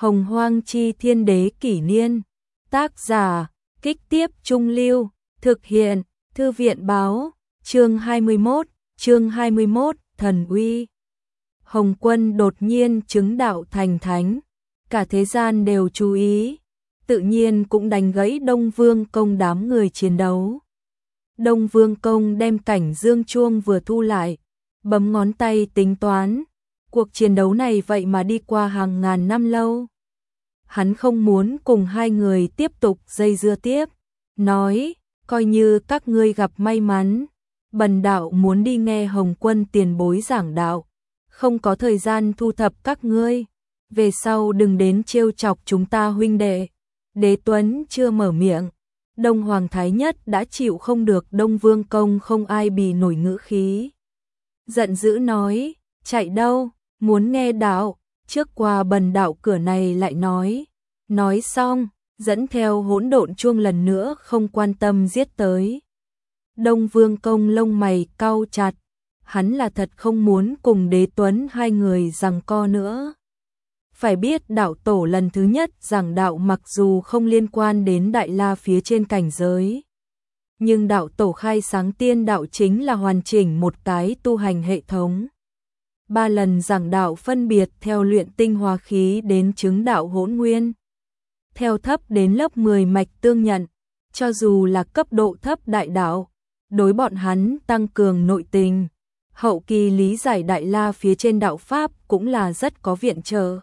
Hồng Hoang Chi Thiên Đế Kỷ Niên. Tác giả, Kích Tiếp Trung Lưu. Thực hiện, Thư viện Báo. Chương 21, Thần Uy. Hồng Quân đột nhiên chứng đạo thành thánh. Cả thế gian đều chú ý. Tự nhiên cũng đánh gãy Đông Vương Công đám người chiến đấu. Đông Vương Công đem cảnh dương chuông vừa thu lại, bấm ngón tay tính toán. Cuộc chiến đấu này vậy mà đi qua hàng ngàn năm lâu. Hắn không muốn cùng hai người tiếp tục dây dưa tiếp, nói, coi như các ngươi gặp may mắn, bần đạo muốn đi nghe Hồng Quân tiền bối giảng đạo, không có thời gian thu thập các ngươi, về sau đừng đến trêu chọc chúng ta huynh đệ. Đế Tuấn chưa mở miệng, Đông Hoàng Thái Nhất đã chịu không được Đông Vương Công không ai bì nổi ngữ khí. Giận dữ nói, chạy đâu, muốn nghe đạo, trước qua bần đạo cửa này lại nói. Nói xong, dẫn theo hỗn độn chuông lần nữa không quan tâm giết tới. Đông Vương Công lông mày cau chặt, hắn là thật không muốn cùng Đế Tuấn hai người giằng co nữa. Phải biết đạo tổ lần thứ nhất giảng đạo mặc dù không liên quan đến Đại La phía trên cảnh giới, nhưng đạo tổ khai sáng tiên đạo chính là hoàn chỉnh một cái tu hành hệ thống. 3 lần giảng đạo phân biệt theo luyện tinh hóa khí đến chứng đạo hỗn nguyên, theo thấp đến lớp 10 mạch tương nhận, cho dù là cấp độ thấp đại đạo, đối bọn hắn tăng cường nội tình, hậu kỳ lý giải Đại La phía trên đạo pháp cũng là rất có viện trợ.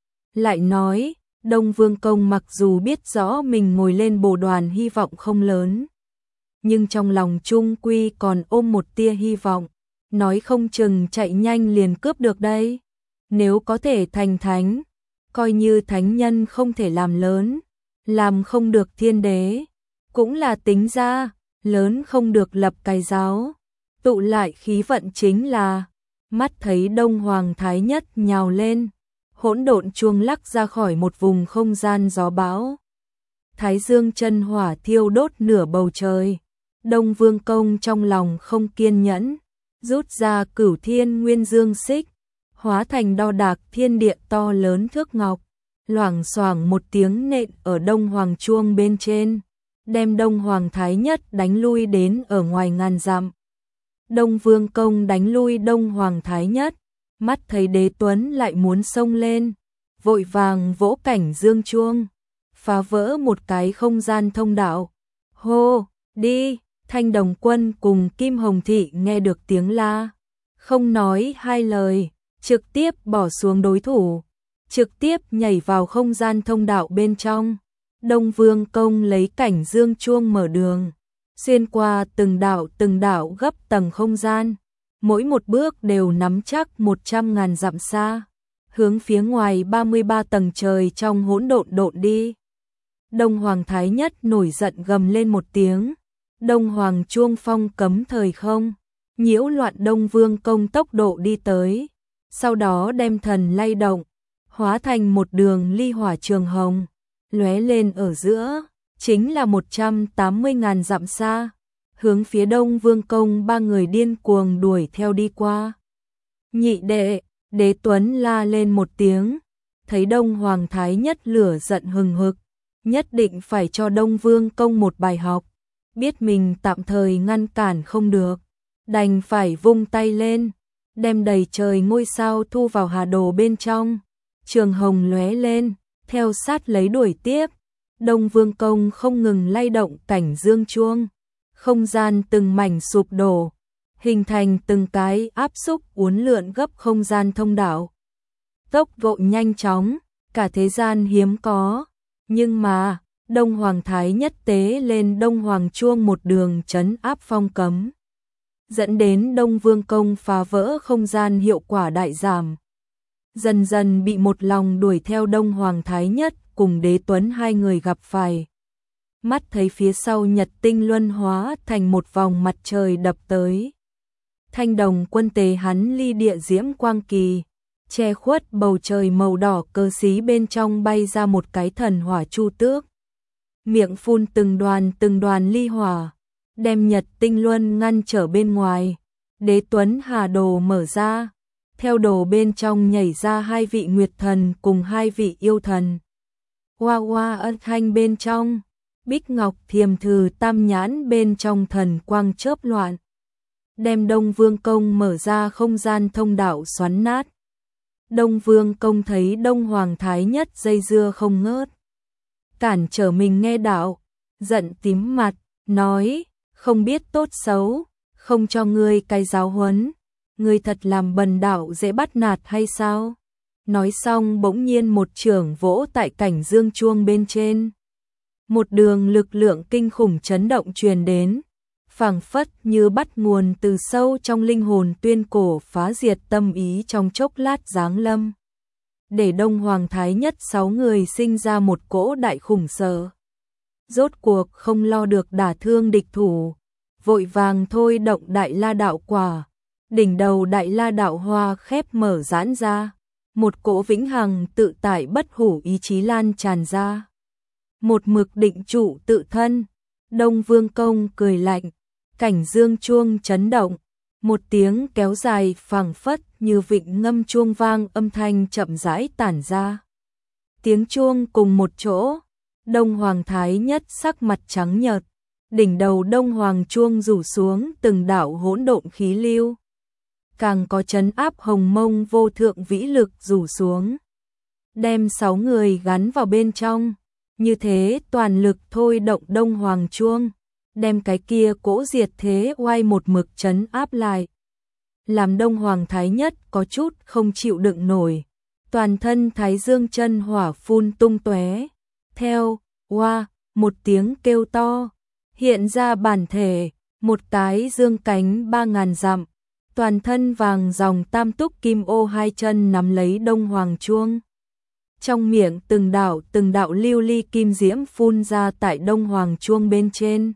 Lại nói, Đông Vương Công mặc dù biết rõ mình ngồi lên bồ đoàn hy vọng không lớn, nhưng trong lòng trung quy còn ôm một tia hy vọng, nói không chừng chạy nhanh liền cướp được đây. Nếu có thể thành thánh, coi như thánh nhân không thể làm lớn, làm không được thiên đế, cũng là tính ra, lớn không được lập cái giáo, tụ lại khí vận chính là. Mắt thấy Đông Hoàng Thái Nhất nhào lên, hỗn độn chuông lắc ra khỏi một vùng không gian gió bão. Thái dương chân hỏa thiêu đốt nửa bầu trời. Đông Vương Công trong lòng không kiên nhẫn, rút ra Cửu Thiên Nguyên Dương Xích, hóa thành đo đạc thiên địa to lớn thước ngọc, loảng xoảng một tiếng nện ở Đông Hoàng chuông bên trên, đem Đông Hoàng Thái Nhất đánh lui đến ở ngoài ngàn dặm. Đông Vương Công đánh lui Đông Hoàng Thái Nhất, mắt thấy Đế Tuấn lại muốn xông lên, vội vàng vỗ cảnh dương chuông, phá vỡ một cái không gian thông đạo. Hô, đi! Thanh Đồng Quân cùng Kim Hồng Thị nghe được tiếng la, không nói hai lời, trực tiếp bỏ xuống đối thủ, trực tiếp nhảy vào không gian thông đạo bên trong. Đông Vương Công lấy cảnh dương chuông mở đường, xuyên qua từng đạo gấp tầng không gian, mỗi một bước đều nắm chắc 100.000 dặm xa, hướng phía ngoài 33 tầng trời trong hỗn độn đi. Đông Hoàng Thái Nhất nổi giận gầm lên một tiếng. Đông Hoàng chuông phong cấm thời không, nhiễu loạn Đông Vương Công tốc độ đi tới, sau đó đem thần lay động, hóa thành một đường ly hỏa trường hồng, lóe lên ở giữa, chính là 180.000 dặm xa, hướng phía Đông Vương Công ba người điên cuồng đuổi theo đi qua. Nhị đệ, Đế Tuấn la lên một tiếng, thấy Đông Hoàng Thái Nhất lửa giận hừng hực, nhất định phải cho Đông Vương Công một bài học. Biết mình tạm thời ngăn cản không được, đành phải vung tay lên, đem đầy trời ngôi sao thu vào hà đồ bên trong. Trường hồng lóe lên, theo sát lấy đuổi tiếp. Đông Vương Công không ngừng lay động cảnh dương chuông, không gian từng mảnh sụp đổ, hình thành từng cái áp xúc uốn lượn gấp không gian thông đạo. Tốc độ nhanh chóng, cả thế gian hiếm có, nhưng mà Đông Hoàng Thái Nhất tế lên Đông Hoàng chuông một đường trấn áp phong cấm, dẫn đến Đông Vương Công phá vỡ không gian hiệu quả đại giảm. Dần dần bị một lòng đuổi theo Đông Hoàng Thái Nhất cùng Đế Tuấn hai người gặp phải. Mắt thấy phía sau nhật tinh luân hóa thành một vòng mặt trời đập tới. Thanh Đồng Quân tế hắn ly địa diễm quang kỳ, che khuất bầu trời màu đỏ cơ xí bên trong bay ra một cái thần hỏa chu tước. Miệng phun từng đoàn ly hỏa, đem nhật tinh luân ngăn trở bên ngoài. Đế Tuấn hà đồ mở ra, theo đồ bên trong nhảy ra 2 vị nguyệt thần cùng 2 vị yêu thần. Hoa hoa ân thanh bên trong, bích ngọc thiềm thừ tam nhãn bên trong thần quang chớp loạn. Đem Đông Vương Công mở ra không gian thông đạo xoắn nát. Đông Vương Công thấy Đông Hoàng Thái Nhất dây dưa không ngớt, cản trở mình nghe đạo, giận tím mặt, nói, không biết tốt xấu, không cho ngươi cái giáo huấn, ngươi thật làm bần đạo dễ bắt nạt hay sao? Nói xong bỗng nhiên một chưởng vỗ tại cảnh dương chuông bên trên. Một đường lực lượng kinh khủng chấn động truyền đến, phảng phất như bắt nguồn từ sâu trong linh hồn tuyên cổ phá diệt tâm ý trong chốc lát giáng lâm. Để Đông Hoàng Thái Nhất 6 người sinh ra một cỗ đại khủng sợ. Rốt cuộc không lo được đả thương địch thủ, vội vàng thôi động Đại La Đạo Quả, đỉnh đầu Đại La Đạo Hoa khép mở giãn ra, một cỗ vĩnh hằng tự tại bất hủ ý chí lan tràn ra. Một mực định trụ tự thân, Đông Vương Công cười lạnh, cảnh dương chuông chấn động, một tiếng kéo dài phảng phất như vịnh ngâm chuông vang âm thanh chậm rãi tản ra. Tiếng chuông cùng một chỗ, Đông Hoàng Thái Nhất sắc mặt trắng nhợt, đỉnh đầu Đông Hoàng chuông rủ xuống từng đạo hỗn độn khí lưu. Càng có trấn áp hồng mông vô thượng vĩ lực rủ xuống, đem 6 người gắn vào bên trong, như thế toàn lực thôi động Đông Hoàng chuông, đem cái kia cỗ diệt thế oai một mực trấn áp lại. Làm Đông Hoàng Thái Nhất có chút không chịu đựng nổi, toàn thân Thái Dương chân hỏa phun tung tóe, theo oa một tiếng kêu to, hiện ra bản thể, một cái dương cánh 3000 dặm, toàn thân vàng dòng tam túc kim ô 2 chân nắm lấy Đông Hoàng chuông. Trong miệng từng đạo lưu ly kim diễm phun ra tại Đông Hoàng chuông bên trên,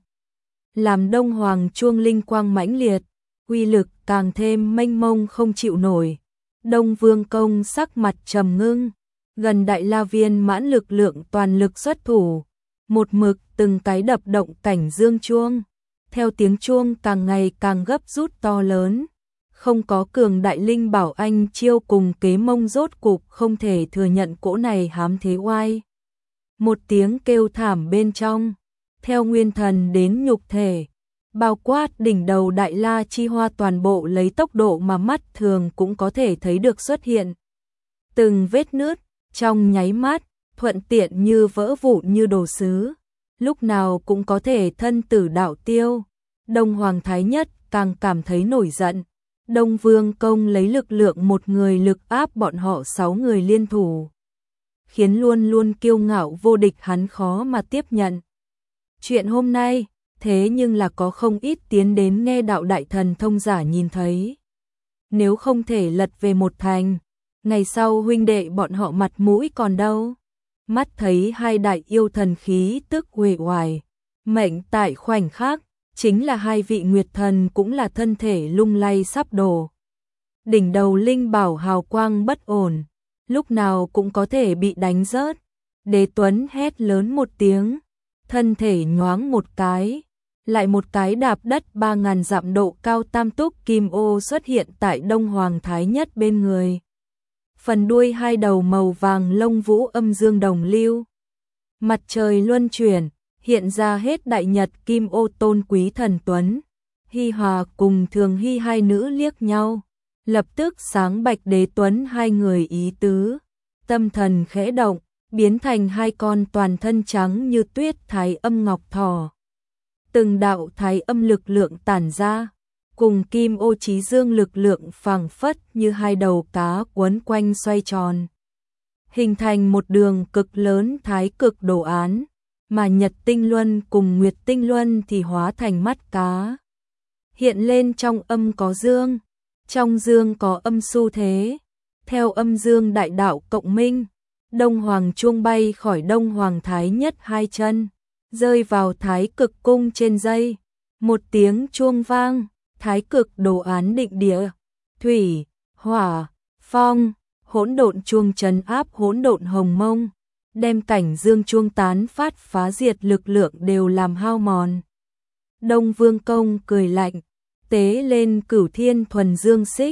làm Đông Hoàng chuông linh quang mãnh liệt, uy lực càng thêm mênh mông không chịu nổi. Đông Vương Công sắc mặt trầm ngưng, gần Đại La Viên mãn lực lượng toàn lực xuất thủ, một mực từng cái đập động cảnh dương chuông, theo tiếng chuông càng ngày càng gấp rút to lớn. Không có cường đại linh bảo anh chiêu cùng kế mông rốt cục không thể thừa nhận cỗ này hám thế oai. Một tiếng kêu thảm bên trong, theo nguyên thần đến nhục thể, bao quát đỉnh đầu Đại La chi hoa toàn bộ lấy tốc độ mà mắt thường cũng có thể thấy được xuất hiện. Từng vết nứt, trong nháy mắt, thuận tiện như vỡ vụn như đồ sứ, lúc nào cũng có thể thân tử đạo tiêu. Đông Hoàng Thái Nhất càng cảm thấy nổi giận. Đông Vương Công lấy lực lượng một người lực áp bọn họ 6 người liên thủ, khiến luôn luôn kiêu ngạo vô địch hắn khó mà tiếp nhận. Chuyện hôm nay, thế nhưng là có không ít tiến đến nghe đạo đại thần thông giả nhìn thấy. Nếu không thể lật về một thành, ngày sau huynh đệ bọn họ mặt mũi còn đâu. Mắt thấy 2 đại yêu thần khí tức uể oải, mệnh tại khoảnh khắc, chính là 2 vị nguyệt thần cũng là thân thể lung lay sắp đổ. Đỉnh đầu linh bảo hào quang bất ổn, lúc nào cũng có thể bị đánh rớt. Đế Tuấn hét lớn một tiếng, thân thể nhoáng một cái, lại một cái đạp đất 3000 dặm độ cao tam túc kim ô xuất hiện tại Đông Hoàng Thái Nhất bên người. Phần đuôi 2 đầu màu vàng lông vũ âm dương đồng lưu, mặt trời luân chuyển, hiện ra hết đại nhật kim ô tôn quý thần tuấn. Hi Hòa cùng Thường Hy 2 nữ liếc nhau, lập tức sáng bạch Đế Tuấn 2 người ý tứ, tâm thần khẽ động, biến thành 2 con toàn thân trắng như tuyết thái âm ngọc thỏ. Từng đạo thái âm lực lượng tản ra, cùng kim ô chí dương lực lượng phảng phất như 2 đầu cá quấn quanh xoay tròn, hình thành một đường cực lớn thái cực đồ án. Mà Nhật Tinh Luân cùng Nguyệt Tinh Luân thì hóa thành mắt cá. Hiện lên trong âm có dương, trong dương có âm xu thế. Theo âm dương đại đạo cộng minh, Đông Hoàng chuông bay khỏi Đông Hoàng Thái Nhất 2 chân, rơi vào thái cực cung trên dây. Một tiếng chuông vang, thái cực đồ án định địa, thủy, hỏa, phong, hỗn độn chuông trấn áp hỗn độn hồng mông, đem cảnh dương chuông tán phát phá diệt lực lượng đều làm hao mòn. Đông Vương Công cười lạnh, tế lên Cửu Thiên thuần dương xích,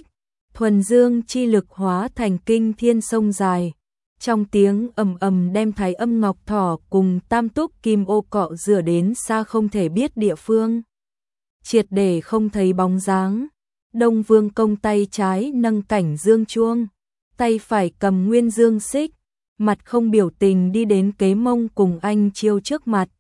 thuần dương chi lực hóa thành kinh thiên sông dài. Trong tiếng ầm ầm đem Thái Âm Ngọc Thỏ cùng Tam Túc Kim Ô cọ rửa đến xa không thể biết địa phương. Triệt để không thấy bóng dáng. Đông Vương Công tay trái nâng cảnh dương chuông, tay phải cầm nguyên dương xích, mặt không biểu tình đi đến Kế Mông cùng Anh Chiêu trước mặt.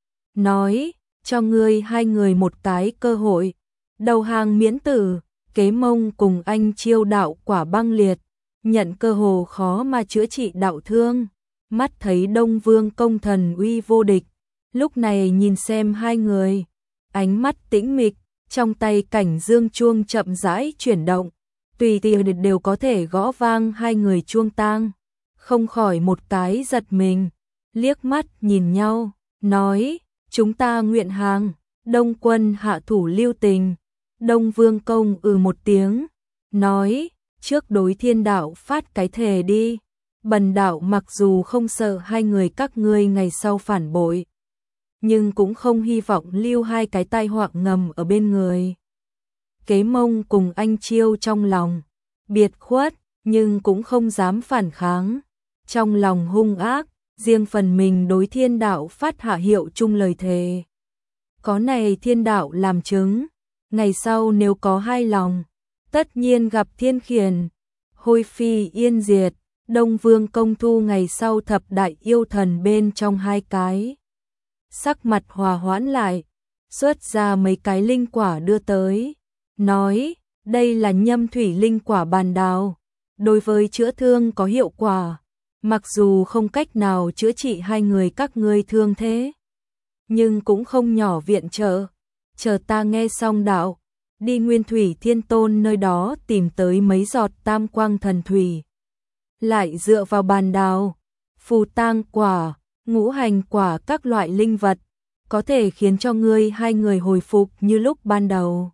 Nói, cho ngươi hai người một cái cơ hội. Đầu hàng miễn tử. Kế Mông cùng Anh Chiêu đạo quả băng liệt, nhận cơ hồ khó mà chữa trị đạo thương. Mắt thấy Đông Vương Công thần uy vô địch, lúc này nhìn xem hai người, ánh mắt tĩnh mịch, trong tay cảnh dương chuông chậm rãi chuyển động, tùy tiện đều có thể gõ vang hai người chuông tang. Không khỏi một cái giật mình, liếc mắt nhìn nhau, nói, chúng ta nguyện hàng. Đông quân hạ thủ lưu tình. Đông Vương Công một tiếng, nói, trước đối thiên đạo phát cái thề đi. Bần đạo mặc dù không sợ hai người các ngươi ngày sau phản bội, nhưng cũng không hy vọng lưu hai cái tai họa ngầm ở bên người. Kế Mông cùng Anh Chiêu trong lòng biệt khuất, nhưng cũng không dám phản kháng. Trong lòng hung ác, riêng phần mình đối thiên đạo phát hạ hiệu chung lời thề. Có này thiên đạo làm chứng, ngày sau nếu có hai lòng, tất nhiên gặp thiên khiển, hôi phi yên diệt. Đông Vương Công thu ngày sau thập đại yêu thần bên trong hai cái. Sắc mặt hòa hoãn lại, xuất ra mấy cái linh quả đưa tới, nói, đây là nhâm thủy linh quả bàn đào, đối với chữa thương có hiệu quả, mặc dù không cách nào chữa trị hai người các ngươi thương thế, nhưng cũng không nhỏ viện trợ. Chờ ta nghe xong đạo, đi Nguyên Thủy Thiên Tôn nơi đó tìm tới mấy giọt tam quang thần thủy. Lại dựa vào bàn đào, phù tang quả, ngũ hành quả các loại linh vật, có thể khiến cho ngươi hai người hồi phục như lúc ban đầu.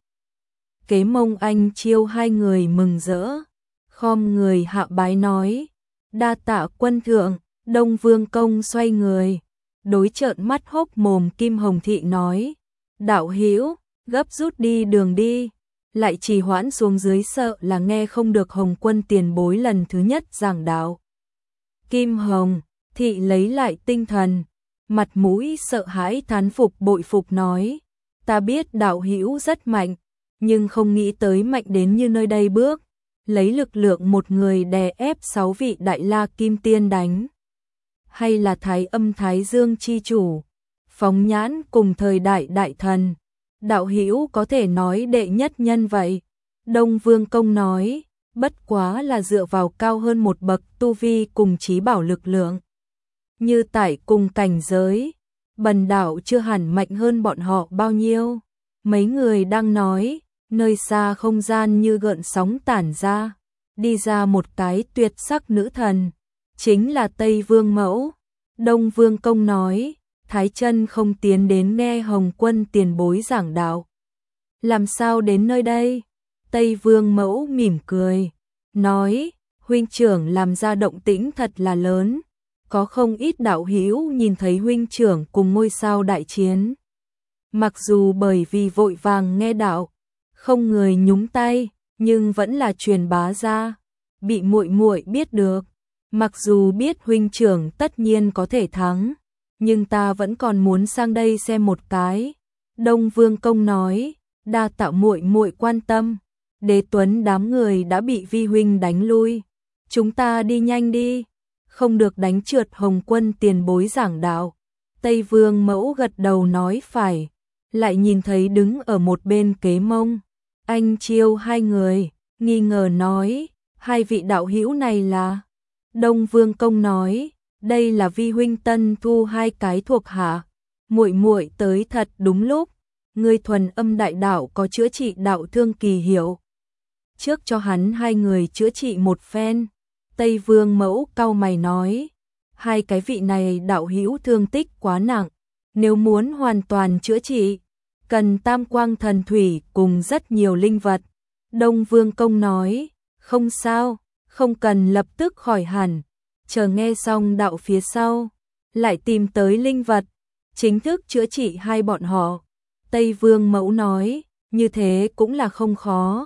Kế Mông Anh Chiêu hai người mừng rỡ, khom người hạ bái nói, đa tạ quân thượng. Đông Vương Công xoay người, đối trợn mắt hốc mồm Kim Hồng Thị nói, đạo hữu gấp rút đi đường đi. Lại trì hoãn xuống dưới sợ là nghe không được Hồng Quân tiền bối lần thứ nhất giảng đạo. Kim Hồng Thị lấy lại tinh thần, mặt mũi sợ hãi thán phục bội phục nói, ta biết đạo hữu rất mạnh, nhưng không nghĩ tới mạnh đến như nơi đây bước, lấy lực lượng một người đè ép 6 vị đại la kim tiên đánh. Hay là Thái Âm Thái Dương chi chủ, phóng nhãn cùng thời đại đại thần, đạo hữu có thể nói đệ nhất nhân vậy. Đông Vương Công nói, bất quá là dựa vào cao hơn một bậc tu vi cùng trí bảo lực lượng. Như tại cùng cảnh giới, bần đạo chưa hẳn mạnh hơn bọn họ bao nhiêu. Mấy người đang nói, nơi xa không gian như gợn sóng tản ra, đi ra một cái tuyệt sắc nữ thần, chính là Tây Vương Mẫu. Đông Vương Công nói, Thái Chân không tiến đến nghe Hồng Quân tiền bối giảng đạo, làm sao đến nơi đây? Tây Vương Mẫu mỉm cười, nói, huynh trưởng làm ra động tĩnh thật là lớn, có không ít đạo hữu nhìn thấy huynh trưởng cùng ngôi sao đại chiến. Mặc dù bởi vì vội vàng nghe đạo, không người nhúng tay, nhưng vẫn là truyền bá ra, bị muội muội biết được. Mặc dù biết huynh trưởng tất nhiên có thể thắng, nhưng ta vẫn còn muốn sang đây xem một cái. Đông Vương Công nói, đa tạ muội muội quan tâm. Đế Tuấn đám người đã bị vi huynh đánh lui, chúng ta đi nhanh đi, không được đánh trượt Hồng Quân tiền bối giảng đạo. Tây Vương Mẫu gật đầu nói phải, lại nhìn thấy đứng ở một bên Kế Mông, Anh Chiêu hai người, nghi ngờ nói, hai vị đạo hữu này là? Đông Vương Công nói, đây là vi huynh tân thu hai cái thuộc hạ, muội muội tới thật đúng lúc, ngươi thuần âm đại đạo có chữa trị đạo thương kỳ hiệu, trước cho hắn hai người chữa trị một phen. Tây Vương Mẫu cau mày nói, hai cái vị này đạo hữu thương tích quá nặng, nếu muốn hoàn toàn chữa trị, cần tam quang thần thủy cùng rất nhiều linh vật. Đông Vương Công nói, không sao, không cần lập tức khỏi hẳn, chờ nghe xong đạo phía sau, lại tìm tới linh vật, chính thức chữa trị hai bọn họ. Tây Vương Mẫu nói, như thế cũng là không khó.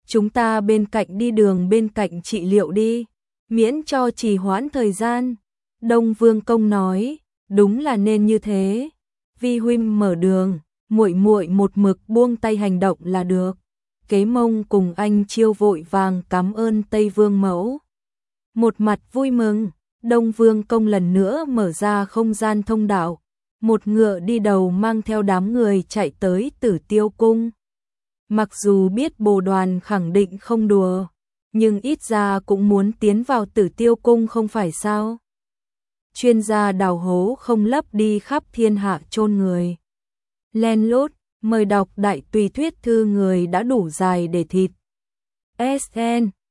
chúng ta bên cạnh đi đường bên cạnh trị liệu đi, miễn cho trì hoãn thời gian. Đông Vương Công nói, đúng là nên như thế. Vi huynh mở đường, muội muội một mực buông tay hành động là được. Kế Mông cùng anh Chiêu vội vàng cảm ơn Tây Vương mẫu. Một mặt vui mừng, Đông Vương Công lần nữa mở ra không gian thông đạo, một ngựa đi đầu mang theo đám người chạy tới Tử Tiêu Cung. Mặc dù biết Bồ Đoàn khẳng định không đùa, nhưng ít ra cũng muốn tiến vào Tử Tiêu Cung không phải sao? Chuyên gia đào hố không lấp đi khắp thiên hạ chôn người. Len lút, mời đọc đại tùy thuyết thư người đã đủ dài để thịt. SN